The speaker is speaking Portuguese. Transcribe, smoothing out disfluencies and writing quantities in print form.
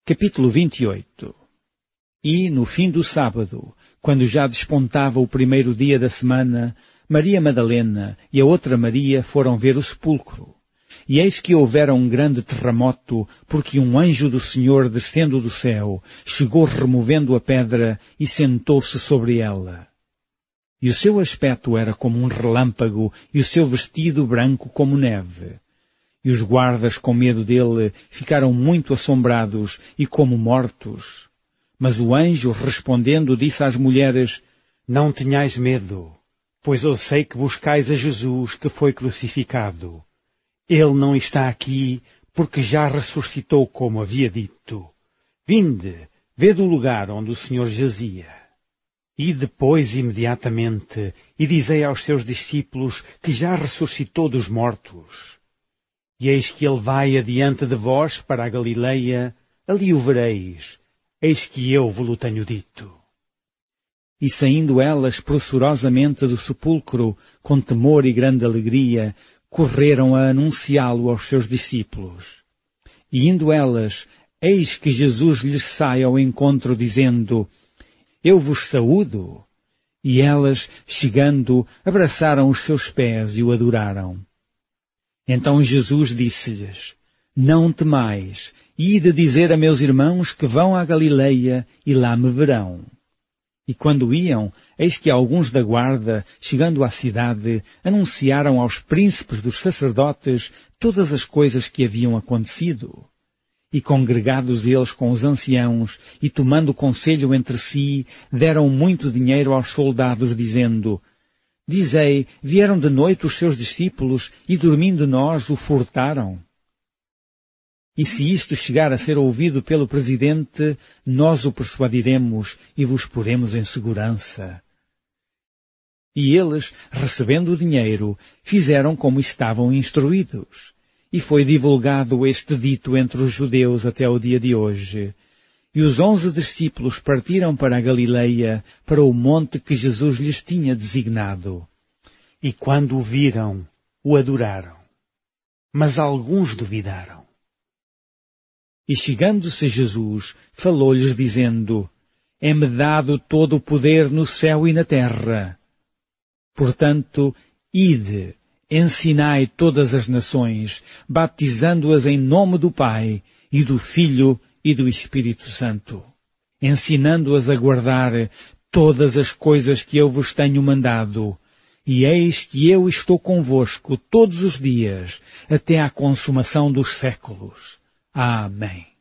Capítulo 28. E, no fim do sábado, quando já despontava o primeiro dia da semana, Maria Madalena e a outra Maria foram ver o sepulcro. E eis que houvera um grande terremoto, porque um anjo do Senhor, descendo do céu, chegou removendo a pedra e sentou-se sobre ela. E o seu aspecto era como um relâmpago, e o seu vestido branco como neve. E os guardas, com medo dele, ficaram muito assombrados e como mortos. Mas o anjo, respondendo, disse às mulheres: Não tenhais medo, pois eu sei que buscais a Jesus que foi crucificado. Ele não está aqui, porque já ressuscitou como havia dito. Vinde, vede o lugar onde o Senhor jazia. E depois, imediatamente, e dizei aos seus discípulos que já ressuscitou dos mortos. E eis que ele vai adiante de vós para a Galileia, ali o vereis. Eis que eu vos tenho dito. E saindo elas pressurosamente do sepulcro, com temor e grande alegria, correram a anunciá-lo aos seus discípulos. E indo elas, eis que Jesus lhes sai ao encontro, dizendo: Eu vos saúdo. E elas, chegando, abraçaram os seus pés e o adoraram. Então Jesus disse-lhes: Não temais, ide dizer a meus irmãos que vão à Galileia e lá me verão. E quando iam, eis que alguns da guarda, chegando à cidade, anunciaram aos príncipes dos sacerdotes todas as coisas que haviam acontecido. E congregados eles com os anciãos, e tomando conselho entre si, deram muito dinheiro aos soldados, dizendo: Dizei, vieram de noite os seus discípulos, e dormindo nós o furtaram? E se isto chegar a ser ouvido pelo presidente, nós o persuadiremos e vos poremos em segurança. E eles, recebendo o dinheiro, fizeram como estavam instruídos. E foi divulgado este dito entre os judeus até o dia de hoje. E os 11 discípulos partiram para a Galileia, para o monte que Jesus lhes tinha designado. E quando o viram, o adoraram. Mas alguns duvidaram. E chegando-se Jesus, falou-lhes dizendo: É-me dado todo o poder no céu e na terra. Portanto, ide, ensinai todas as nações, batizando-as em nome do Pai, e do Filho, e do Espírito Santo, ensinando-as a guardar todas as coisas que eu vos tenho mandado. E eis que eu estou convosco todos os dias, até à consumação dos séculos. Amém.